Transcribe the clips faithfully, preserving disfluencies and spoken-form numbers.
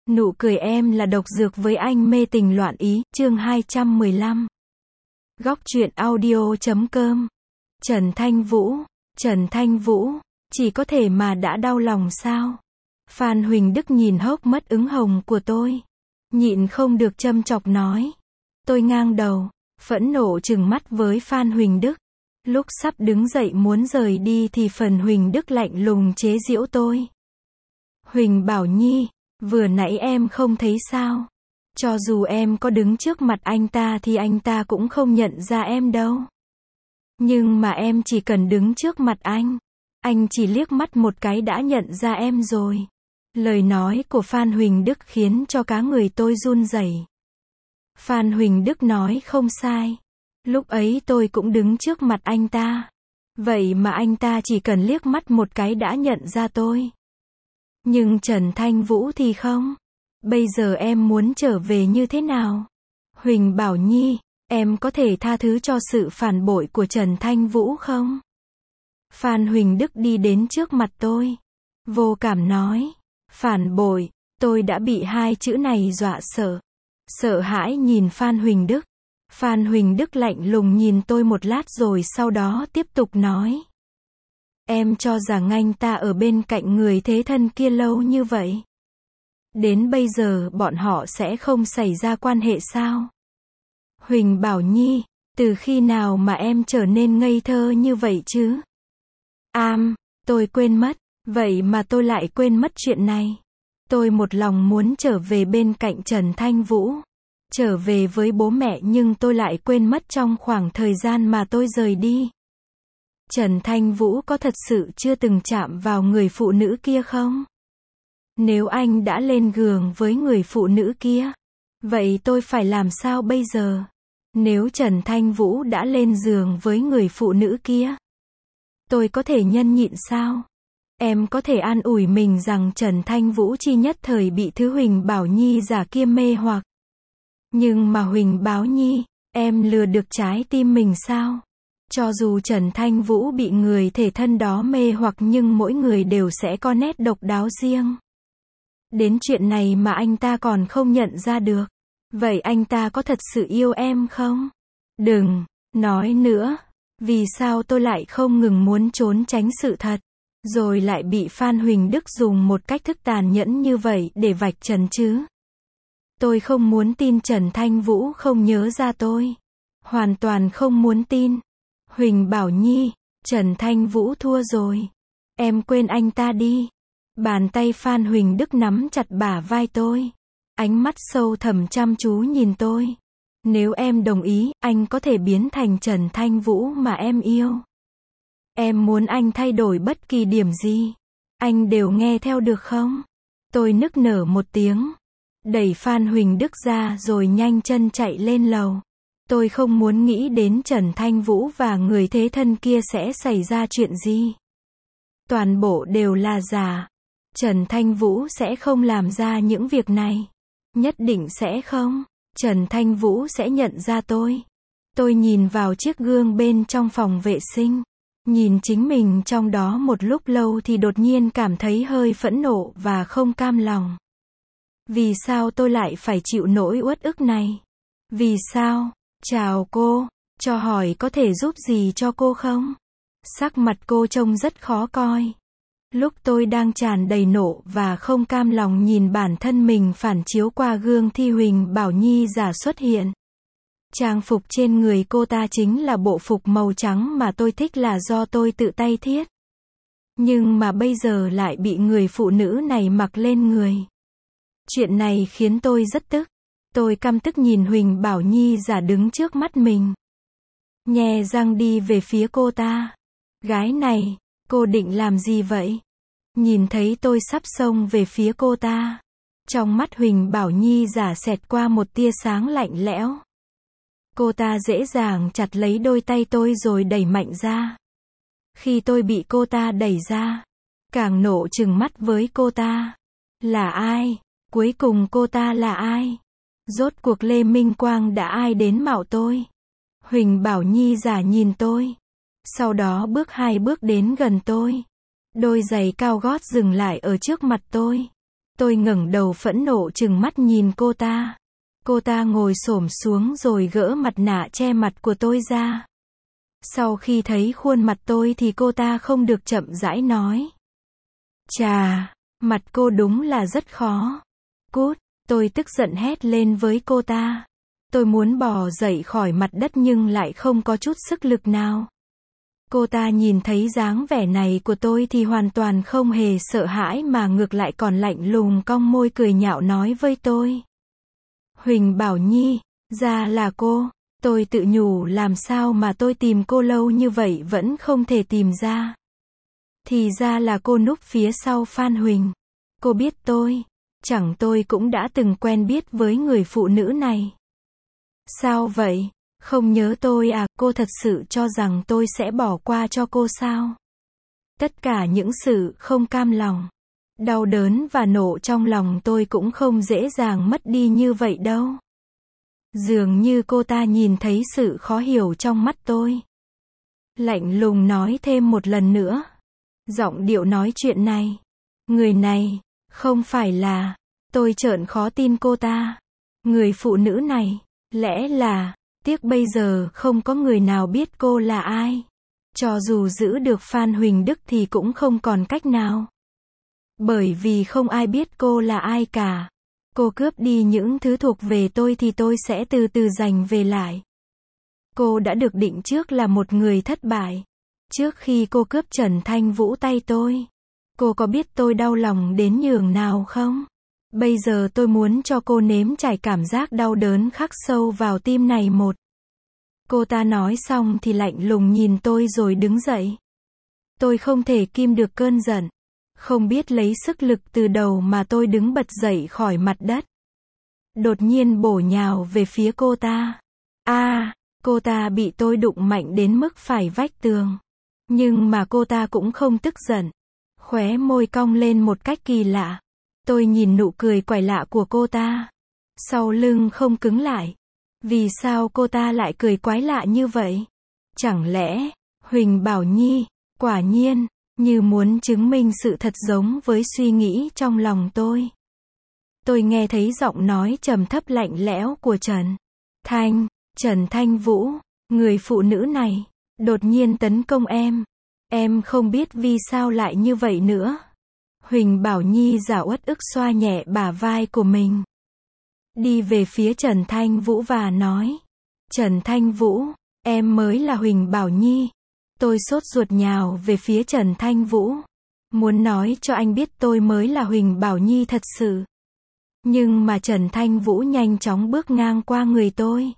Nụ cười em là độc dược với anh mê tình loạn ý, chương hai trăm mười lăm. Góc truyện audio chấm com. Trần Thanh Vũ, Trần Thanh Vũ, chỉ có thể mà đã đau lòng sao? Phan Huỳnh Đức nhìn hốc mắt ửng hồng của tôi, nhịn không được châm chọc nói. Tôi ngang đầu, phẫn nộ trừng mắt với Phan Huỳnh Đức. Lúc sắp đứng dậy muốn rời đi thì phần Huỳnh Đức lạnh lùng chế giễu tôi. Huỳnh Bảo Nhi, vừa nãy em không thấy sao? Cho dù em có đứng trước mặt anh ta thì anh ta cũng không nhận ra em đâu. Nhưng mà em chỉ cần đứng trước mặt anh, anh chỉ liếc mắt một cái đã nhận ra em rồi. Lời nói của Phan Huỳnh Đức khiến cho cá người tôi run rẩy. Phan Huỳnh Đức nói không sai. Lúc ấy tôi cũng đứng trước mặt anh ta. Vậy mà anh ta chỉ cần liếc mắt một cái đã nhận ra tôi. Nhưng Trần Thanh Vũ thì không. Bây giờ em muốn trở về như thế nào? Huỳnh Bảo Nhi, em có thể tha thứ cho sự phản bội của Trần Thanh Vũ không? Phan Huỳnh Đức đi đến trước mặt tôi, vô cảm nói. Phản bội, tôi đã bị hai chữ này dọa sợ. Sợ hãi nhìn Phan Huỳnh Đức. Phan Huỳnh Đức lạnh lùng nhìn tôi một lát rồi sau đó tiếp tục nói. Em cho rằng anh ta ở bên cạnh người thế thân kia lâu như vậy. Đến bây giờ bọn họ sẽ không xảy ra quan hệ sao? Huỳnh Bảo Nhi, từ khi nào mà em trở nên ngây thơ như vậy chứ? Am, tôi quên mất, vậy mà tôi lại quên mất chuyện này. Tôi một lòng muốn trở về bên cạnh Trần Thanh Vũ. Trở về với bố mẹ nhưng tôi lại quên mất trong khoảng thời gian mà tôi rời đi. Trần Thanh Vũ có thật sự chưa từng chạm vào người phụ nữ kia không? Nếu anh đã lên giường với người phụ nữ kia, vậy tôi phải làm sao bây giờ? Nếu Trần Thanh Vũ đã lên giường với người phụ nữ kia, tôi có thể nhẫn nhịn sao? Em có thể an ủi mình rằng Trần Thanh Vũ chỉ nhất thời bị thứ Huỳnh Bảo Nhi giả kia mê hoặc. Nhưng mà Huỳnh Bảo Nhi, em lừa được trái tim mình sao? Cho dù Trần Thanh Vũ bị người thể thân đó mê hoặc nhưng mỗi người đều sẽ có nét độc đáo riêng. Đến chuyện này mà anh ta còn không nhận ra được. Vậy anh ta có thật sự yêu em không? Đừng nói nữa. Vì sao tôi lại không ngừng muốn trốn tránh sự thật, rồi lại bị Phan Huỳnh Đức dùng một cách thức tàn nhẫn như vậy để vạch trần chứ? Tôi không muốn tin Trần Thanh Vũ không nhớ ra tôi. Hoàn toàn không muốn tin. Huỳnh Bảo Nhi, Trần Thanh Vũ thua rồi. Em quên anh ta đi. Bàn tay Phan Huỳnh Đức nắm chặt bả vai tôi. Ánh mắt sâu thẳm chăm chú nhìn tôi. Nếu em đồng ý, anh có thể biến thành Trần Thanh Vũ mà em yêu. Em muốn anh thay đổi bất kỳ điểm gì, anh đều nghe theo được không? Tôi nức nở một tiếng, đẩy Phan Huỳnh Đức ra rồi nhanh chân chạy lên lầu. Tôi không muốn nghĩ đến Trần Thanh Vũ và người thế thân kia sẽ xảy ra chuyện gì. Toàn bộ đều là giả. Trần Thanh Vũ sẽ không làm ra những việc này. Nhất định sẽ không. Trần Thanh Vũ sẽ nhận ra tôi. Tôi nhìn vào chiếc gương bên trong phòng vệ sinh. Nhìn chính mình trong đó một lúc lâu thì đột nhiên cảm thấy hơi phẫn nộ và không cam lòng. Vì sao tôi lại phải chịu nỗi uất ức này? Vì sao? Chào cô, cho hỏi có thể giúp gì cho cô không? Sắc mặt cô trông rất khó coi. Lúc tôi đang tràn đầy nộ và không cam lòng nhìn bản thân mình phản chiếu qua gương thì Huỳnh Bảo Nhi giả xuất hiện. Trang phục trên người cô ta chính là bộ phục màu trắng mà tôi thích là do tôi tự tay thiết. Nhưng mà bây giờ lại bị người phụ nữ này mặc lên người. Chuyện này khiến tôi rất tức. Tôi căm tức nhìn Huỳnh Bảo Nhi giả đứng trước mắt mình. Nhe răng đi về phía cô ta. Gái này, cô định làm gì vậy? Nhìn thấy tôi sắp xông về phía cô ta. Trong mắt Huỳnh Bảo Nhi giả xẹt qua một tia sáng lạnh lẽo. Cô ta dễ dàng chặt lấy đôi tay tôi rồi đẩy mạnh ra. Khi tôi bị cô ta đẩy ra, càng nộ trừng mắt với cô ta. Là ai? Cuối cùng cô ta là ai? Rốt cuộc Lê Minh Quang đã ai đến mạo tôi? Huỳnh Bảo Nhi giả nhìn tôi. Sau đó bước hai bước đến gần tôi. Đôi giày cao gót dừng lại ở trước mặt tôi. Tôi ngẩng đầu phẫn nộ trừng mắt nhìn cô ta. Cô ta ngồi xổm xuống rồi gỡ mặt nạ che mặt của tôi ra. Sau khi thấy khuôn mặt tôi thì cô ta không được chậm rãi nói. Chà, mặt cô đúng là rất khó. Cút, tôi tức giận hét lên với cô ta. Tôi muốn bò dậy khỏi mặt đất nhưng lại không có chút sức lực nào. Cô ta nhìn thấy dáng vẻ này của tôi thì hoàn toàn không hề sợ hãi mà ngược lại còn lạnh lùng cong môi cười nhạo nói với tôi. Huỳnh Bảo Nhi, ra là cô. Tôi tự nhủ làm sao mà tôi tìm cô lâu như vậy vẫn không thể tìm ra. Thì ra là cô núp phía sau Phan Huỳnh. Cô biết tôi. Chẳng tôi cũng đã từng quen biết với người phụ nữ này. Sao vậy? Không nhớ tôi à? Cô thật sự cho rằng tôi sẽ bỏ qua cho cô sao? Tất cả những sự không cam lòng, đau đớn và nộ trong lòng tôi cũng không dễ dàng mất đi như vậy đâu. Dường như cô ta nhìn thấy sự khó hiểu trong mắt tôi. Lạnh lùng nói thêm một lần nữa. Giọng điệu nói chuyện này. Người này, không phải là... Tôi trợn khó tin cô ta. Người phụ nữ này, lẽ là... Tiếc bây giờ không có người nào biết cô là ai. Cho dù giữ được Phan Huỳnh Đức thì cũng không còn cách nào. Bởi vì không ai biết cô là ai cả. Cô cướp đi những thứ thuộc về tôi thì tôi sẽ từ từ giành về lại. Cô đã được định trước là một người thất bại. Trước khi cô cướp Trần Thanh Vũ tay tôi, cô có biết tôi đau lòng đến nhường nào không? Bây giờ tôi muốn cho cô nếm trải cảm giác đau đớn khắc sâu vào tim này một. Cô ta nói xong thì lạnh lùng nhìn tôi rồi đứng dậy. Tôi không thể kìm được cơn giận. Không biết lấy sức lực từ đầu mà tôi đứng bật dậy khỏi mặt đất. Đột nhiên bổ nhào về phía cô ta. A, à, cô ta bị tôi đụng mạnh đến mức phải vách tường. Nhưng mà cô ta cũng không tức giận. Khóe môi cong lên một cách kỳ lạ. Tôi nhìn nụ cười quái lạ của cô ta. Sau lưng không cứng lại. Vì sao cô ta lại cười quái lạ như vậy? Chẳng lẽ, Huỳnh Bảo Nhi, quả nhiên, như muốn chứng minh sự thật giống với suy nghĩ trong lòng tôi. Tôi nghe thấy giọng nói trầm thấp lạnh lẽo của Trần Thanh, Trần Thanh Vũ, người phụ nữ này, đột nhiên tấn công em. Em không biết vì sao lại như vậy nữa. Huỳnh Bảo Nhi giả uất ức xoa nhẹ bả vai của mình. Đi về phía Trần Thanh Vũ và nói. Trần Thanh Vũ, em mới là Huỳnh Bảo Nhi. Tôi sốt ruột nhào về phía Trần Thanh Vũ. Muốn nói cho anh biết tôi mới là Huỳnh Bảo Nhi thật sự. Nhưng mà Trần Thanh Vũ nhanh chóng bước ngang qua người tôi.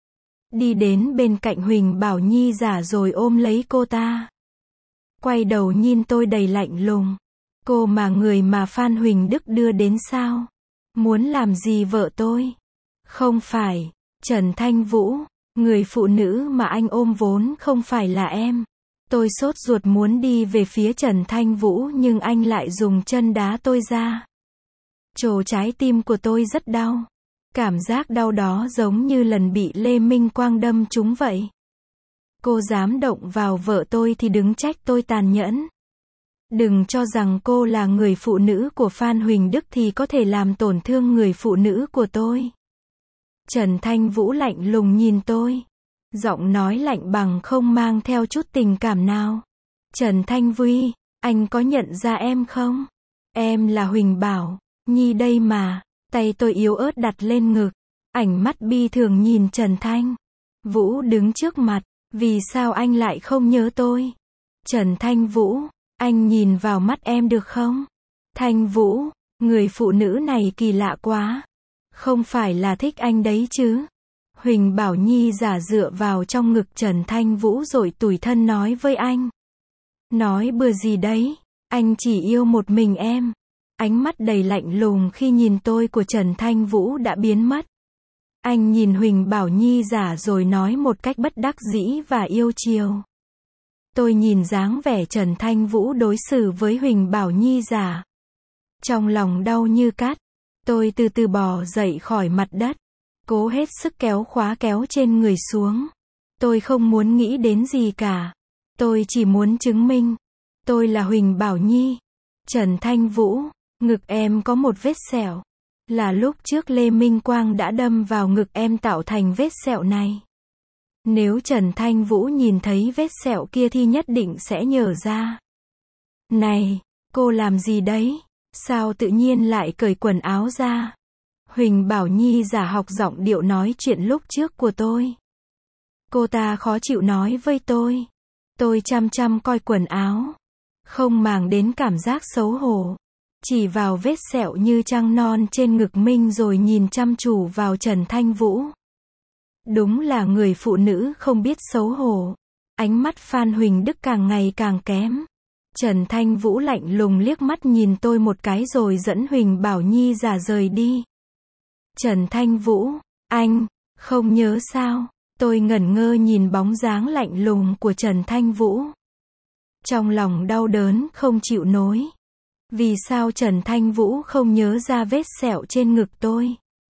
Đi đến bên cạnh Huỳnh Bảo Nhi giả rồi ôm lấy cô ta. Quay đầu nhìn tôi đầy lạnh lùng. Cô mà người mà Phan Huỳnh Đức đưa đến sao? Muốn làm gì vợ tôi? Không phải, Trần Thanh Vũ, người phụ nữ mà anh ôm vốn không phải là em. Tôi sốt ruột muốn đi về phía Trần Thanh Vũ nhưng anh lại dùng chân đá tôi ra. Trồ trái tim của tôi rất đau. Cảm giác đau đó giống như lần bị Lê Minh Quang đâm trúng vậy. Cô dám động vào vợ tôi thì đừng trách tôi tàn nhẫn. Đừng cho rằng cô là người phụ nữ của Phan Huỳnh Đức thì có thể làm tổn thương người phụ nữ của tôi. Trần Thanh Vũ lạnh lùng nhìn tôi. Giọng nói lạnh bằng không mang theo chút tình cảm nào. Trần Thanh Vũ, anh có nhận ra em không? Em là Huỳnh Bảo Nhi đây mà. Tay tôi yếu ớt đặt lên ngực. Ánh mắt bi thường nhìn Trần Thanh Vũ đứng trước mặt. Vì sao anh lại không nhớ tôi? Trần Thanh Vũ, anh nhìn vào mắt em được không? Thanh Vũ, người phụ nữ này kỳ lạ quá. Không phải là thích anh đấy chứ? Huỳnh Bảo Nhi giả dựa vào trong ngực Trần Thanh Vũ rồi tủi thân nói với anh. Nói bừa gì đấy? Anh chỉ yêu một mình em. Ánh mắt đầy lạnh lùng khi nhìn tôi của Trần Thanh Vũ đã biến mất. Anh nhìn Huỳnh Bảo Nhi giả rồi nói một cách bất đắc dĩ và yêu chiều. Tôi nhìn dáng vẻ Trần Thanh Vũ đối xử với Huỳnh Bảo Nhi giả. Trong lòng đau như cắt. Tôi từ từ bò dậy khỏi mặt đất. Cố hết sức kéo khóa kéo trên người xuống. Tôi không muốn nghĩ đến gì cả. Tôi chỉ muốn chứng minh. Tôi là Huỳnh Bảo Nhi. Trần Thanh Vũ, Ngực em có một vết sẹo. Là lúc trước Lê Minh Quang đã đâm vào ngực em tạo thành vết sẹo này. Nếu Trần Thanh Vũ nhìn thấy vết sẹo kia thì nhất định sẽ nhớ ra. Này, cô làm gì đấy? Sao tự nhiên lại cởi quần áo ra? Huỳnh Bảo Nhi giả học giọng điệu nói chuyện lúc trước của tôi. Cô ta khó chịu nói với tôi. Tôi chăm chăm coi quần áo. Không màng đến cảm giác xấu hổ. Chỉ vào vết sẹo như trăng non trên ngực mình rồi nhìn chăm chú vào Trần Thanh Vũ. Đúng là người phụ nữ không biết xấu hổ. Ánh mắt Phan Huỳnh Đức càng ngày càng kém. Trần Thanh Vũ lạnh lùng liếc mắt nhìn tôi một cái rồi dẫn Huỳnh Bảo Nhi giả rời đi. Trần Thanh Vũ, anh, không nhớ sao? Tôi ngẩn ngơ nhìn bóng dáng lạnh lùng của Trần Thanh Vũ. Trong lòng đau đớn không chịu nổi. Vì sao Trần Thanh Vũ không nhớ ra vết sẹo trên ngực tôi?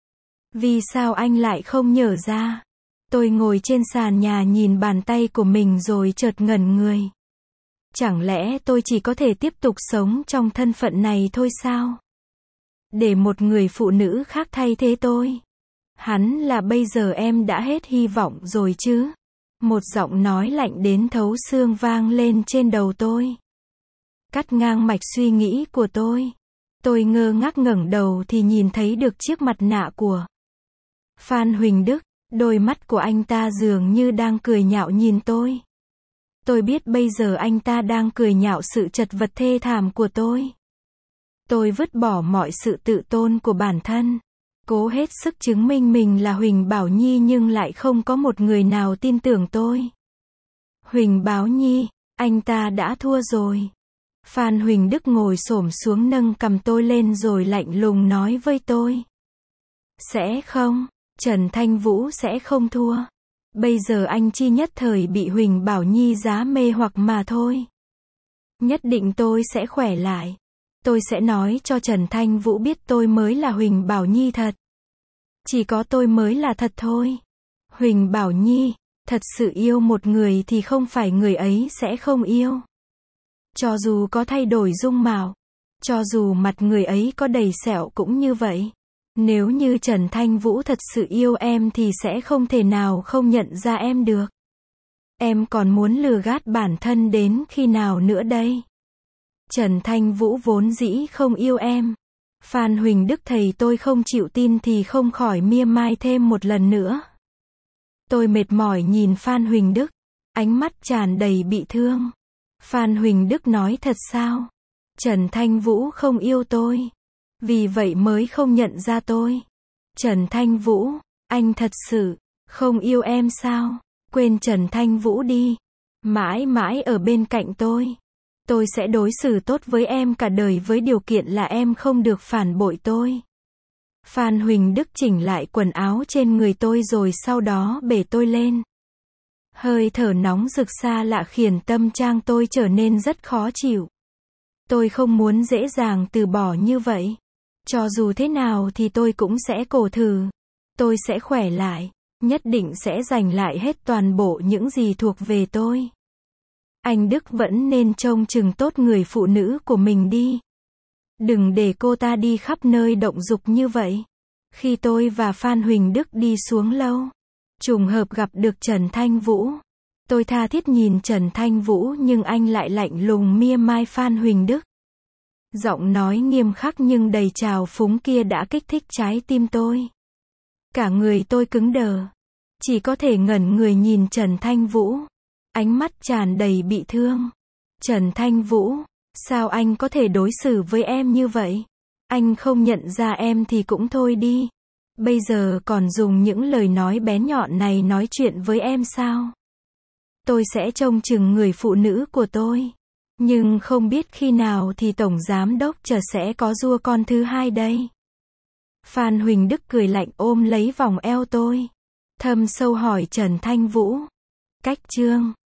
Vì sao anh lại không nhớ ra? Tôi ngồi trên sàn nhà nhìn bàn tay của mình rồi chợt ngẩn người. Chẳng lẽ tôi chỉ có thể tiếp tục sống trong thân phận này thôi sao? Để một người phụ nữ khác thay thế tôi. Hắn là bây giờ em đã hết hy vọng rồi chứ? Một giọng nói lạnh đến thấu xương vang lên trên đầu tôi. Cắt ngang mạch suy nghĩ của tôi. Tôi ngơ ngác ngẩng đầu thì nhìn thấy được chiếc mặt nạ của Phan Huỳnh Đức. Đôi mắt của anh ta dường như đang cười nhạo nhìn tôi. Tôi biết bây giờ anh ta đang cười nhạo sự chật vật thê thảm của tôi. Tôi vứt bỏ mọi sự tự tôn của bản thân. Cố hết sức chứng minh mình là Huỳnh Bảo Nhi nhưng lại không có một người nào tin tưởng tôi. Huỳnh Bảo Nhi, anh ta đã thua rồi. Phan Huỳnh Đức ngồi xổm xuống nâng cầm tôi lên rồi lạnh lùng nói với tôi. Sẽ không, Trần Thanh Vũ sẽ không thua. Bây giờ anh chi nhất thời bị Huỳnh Bảo Nhi giá mê hoặc mà thôi. Nhất định tôi sẽ khỏe lại. Tôi sẽ nói cho Trần Thanh Vũ biết tôi mới là Huỳnh Bảo Nhi thật. Chỉ có tôi mới là thật thôi. Huỳnh Bảo Nhi, thật sự yêu một người thì không phải người ấy sẽ không yêu. Cho dù có thay đổi dung mạo, cho dù mặt người ấy có đầy sẹo cũng như vậy. Nếu như Trần Thanh Vũ thật sự yêu em thì sẽ không thể nào không nhận ra em được. Em còn muốn lừa gạt bản thân đến khi nào nữa đây? Trần Thanh Vũ vốn dĩ không yêu em. Phan Huỳnh Đức thầy tôi không chịu tin thì không khỏi mia mai thêm một lần nữa. Tôi mệt mỏi nhìn Phan Huỳnh Đức. Ánh mắt tràn đầy bị thương. Phan Huỳnh Đức nói thật sao? Trần Thanh Vũ không yêu tôi. Vì vậy mới không nhận ra tôi. Trần Thanh Vũ, anh thật sự không yêu em sao? Quên Trần Thanh Vũ đi. Mãi mãi ở bên cạnh tôi. Tôi sẽ đối xử tốt với em cả đời với điều kiện là em không được phản bội tôi. Phan Huỳnh Đức chỉnh lại quần áo trên người tôi rồi sau đó bế tôi lên. Hơi thở nóng rực xa lạ khiến tâm trạng tôi trở nên rất khó chịu. Tôi không muốn dễ dàng từ bỏ như vậy. Cho dù thế nào thì tôi cũng sẽ cố thử. Tôi sẽ khỏe lại. Nhất định sẽ giành lại hết toàn bộ những gì thuộc về tôi. Anh Đức vẫn nên trông chừng tốt người phụ nữ của mình đi. Đừng để cô ta đi khắp nơi động dục như vậy. Khi tôi và Phan Huỳnh Đức đi xuống lâu, trùng hợp gặp được Trần Thanh Vũ. Tôi tha thiết nhìn Trần Thanh Vũ nhưng anh lại lạnh lùng mia mai Phan Huỳnh Đức. Giọng nói nghiêm khắc nhưng đầy trào phúng kia đã kích thích trái tim tôi. Cả người tôi cứng đờ. Chỉ có thể ngẩn người nhìn Trần Thanh Vũ. Ánh mắt tràn đầy bị thương. Trần Thanh Vũ, sao anh có thể đối xử với em như vậy? Anh không nhận ra em thì cũng thôi đi. Bây giờ còn dùng những lời nói bén nhọn này nói chuyện với em sao? Tôi sẽ trông chừng người phụ nữ của tôi. Nhưng không biết khi nào thì Tổng Giám Đốc Trần sẽ có rua con thứ hai đây. Phan Huỳnh Đức cười lạnh ôm lấy vòng eo tôi. Thâm sâu hỏi Trần Thanh Vũ. Cách chương